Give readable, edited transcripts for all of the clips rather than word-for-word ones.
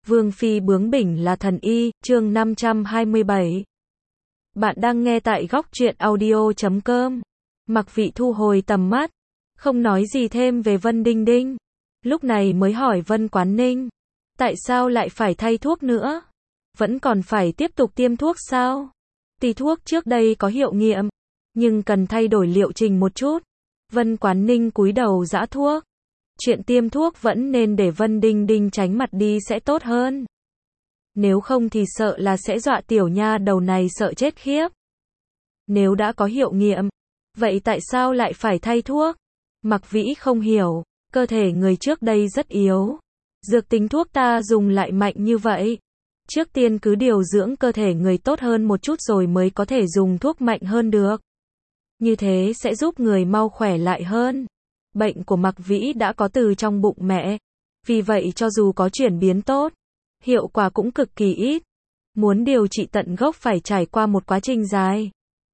Vương phi bướng bỉnh là thần y, chương 527. Bạn đang nghe tại góc truyện audio.com. Mặc Vị thu hồi tầm mắt, không nói gì thêm về Vân Đinh Đinh. Lúc này mới hỏi Vân Quán Ninh, tại sao lại phải thay thuốc nữa? Vẫn còn phải tiếp tục tiêm thuốc sao? Tuy thuốc trước đây có hiệu nghiệm, nhưng cần thay đổi liệu trình một chút. Vân Quán Ninh cúi đầu giã thuốc. Chuyện tiêm thuốc vẫn nên để Vân Đinh Đinh tránh mặt đi sẽ tốt hơn. Nếu không thì sợ là sẽ dọa tiểu nha đầu này sợ chết khiếp. Nếu đã có hiệu nghiệm, vậy tại sao lại phải thay thuốc? Mặc Vĩ không hiểu, cơ thể người trước đây rất yếu. Dược tính thuốc ta dùng lại mạnh như vậy. Trước tiên cứ điều dưỡng cơ thể người tốt hơn một chút rồi mới có thể dùng thuốc mạnh hơn được. Như thế sẽ giúp người mau khỏe lại hơn. Bệnh của Mặc Vĩ đã có từ trong bụng mẹ. Vì vậy cho dù có chuyển biến tốt, hiệu quả cũng cực kỳ ít. Muốn điều trị tận gốc phải trải qua một quá trình dài.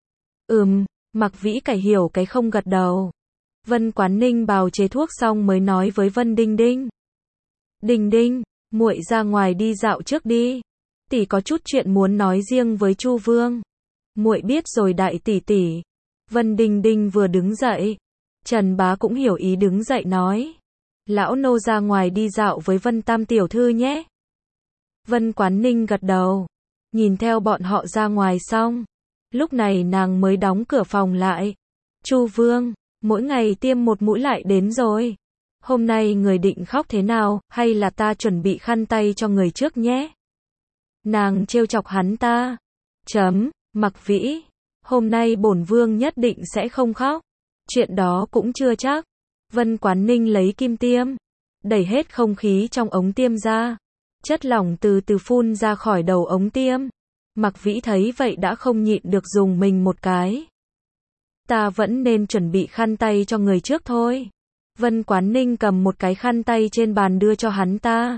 Mặc Vĩ cái hiểu cái không gật đầu. Vân Quán Ninh bào chế thuốc xong mới nói với Vân Đinh Đinh. Đinh Đinh, muội ra ngoài đi dạo trước đi. Tỷ có chút chuyện muốn nói riêng với Chu Vương. Muội biết rồi đại tỷ tỷ. Vân Đinh Đinh vừa đứng dậy, Trần Bá cũng hiểu ý đứng dậy nói. Lão nô ra ngoài đi dạo với Vân Tam tiểu thư nhé. Vân Quán Ninh gật đầu, nhìn theo bọn họ ra ngoài xong. Lúc này nàng mới đóng cửa phòng lại. Chu Vương, mỗi ngày tiêm một mũi lại đến rồi. Hôm nay người định khóc thế nào, hay là ta chuẩn bị khăn tay cho người trước nhé? Nàng trêu chọc hắn ta. Mặc Vĩ, hôm nay bổn vương nhất định sẽ không khóc. Chuyện đó cũng chưa chắc. Vân Quán Ninh lấy kim tiêm, đẩy hết không khí trong ống tiêm ra. Chất lỏng từ từ phun ra khỏi đầu ống tiêm. Mặc Vĩ thấy vậy đã không nhịn được dùng mình một cái. Ta vẫn nên chuẩn bị khăn tay cho người trước thôi. Vân Quán Ninh cầm một cái khăn tay trên bàn đưa cho hắn ta.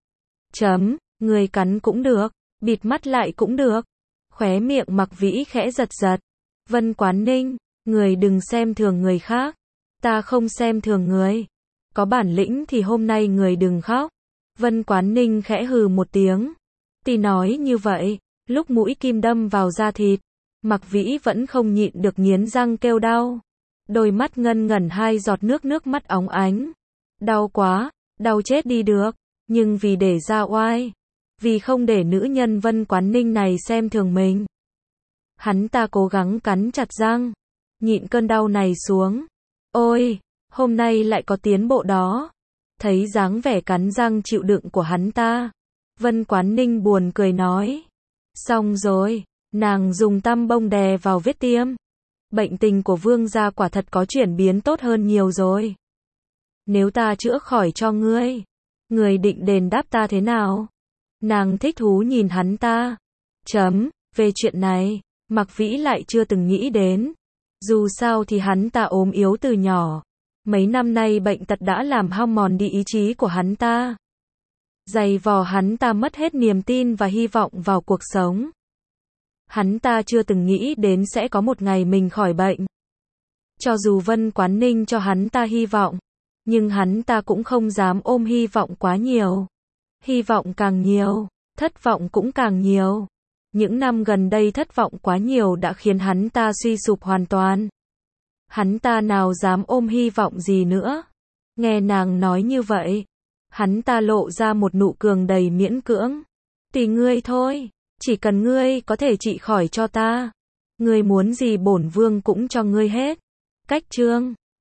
Người cắn cũng được, bịt mắt lại cũng được. Khóe miệng Mặc Vĩ khẽ giật giật. Vân Quán Ninh, người đừng xem thường người khác. Ta không xem thường người. Có bản lĩnh thì hôm nay người đừng khóc. Vân Quán Ninh khẽ hừ một tiếng. Tỷ nói như vậy, lúc mũi kim đâm vào da thịt, Mặc Vĩ vẫn không nhịn được nghiến răng kêu đau. Đôi mắt ngân ngẩn hai giọt nước mắt óng ánh. Đau quá, đau chết đi được. Nhưng vì để ra oai, vì không để nữ nhân Vân Quán Ninh này xem thường mình, hắn ta cố gắng cắn chặt răng, nhịn cơn đau này xuống. Ôi, hôm nay lại có tiến bộ đó. Thấy dáng vẻ cắn răng chịu đựng của hắn ta, Vân Quán Ninh buồn cười nói. Xong rồi, nàng dùng tăm bông đè vào vết tiêm. Bệnh tình của vương gia quả thật có chuyển biến tốt hơn nhiều rồi. Nếu ta chữa khỏi cho ngươi, người định đền đáp ta thế nào? Nàng thích thú nhìn hắn ta. Về chuyện này, Mặc Vĩ lại chưa từng nghĩ đến. Dù sao thì hắn ta ốm yếu từ nhỏ. Mấy năm nay bệnh tật đã làm hao mòn đi ý chí của hắn ta. Dày vò hắn ta mất hết niềm tin và hy vọng vào cuộc sống. Hắn ta chưa từng nghĩ đến sẽ có một ngày mình khỏi bệnh. Cho dù Vân Quán Ninh cho hắn ta hy vọng, nhưng hắn ta cũng không dám ôm hy vọng quá nhiều. Hy vọng càng nhiều, thất vọng cũng càng nhiều. Những năm gần đây thất vọng quá nhiều đã khiến hắn ta suy sụp hoàn toàn. Hắn ta nào dám ôm hy vọng gì nữa. Nghe nàng nói như vậy, hắn ta lộ ra một nụ cười đầy miễn cưỡng. Tùy ngươi thôi, chỉ cần ngươi có thể trị khỏi cho ta. Ngươi muốn gì bổn vương cũng cho ngươi hết. Cách chương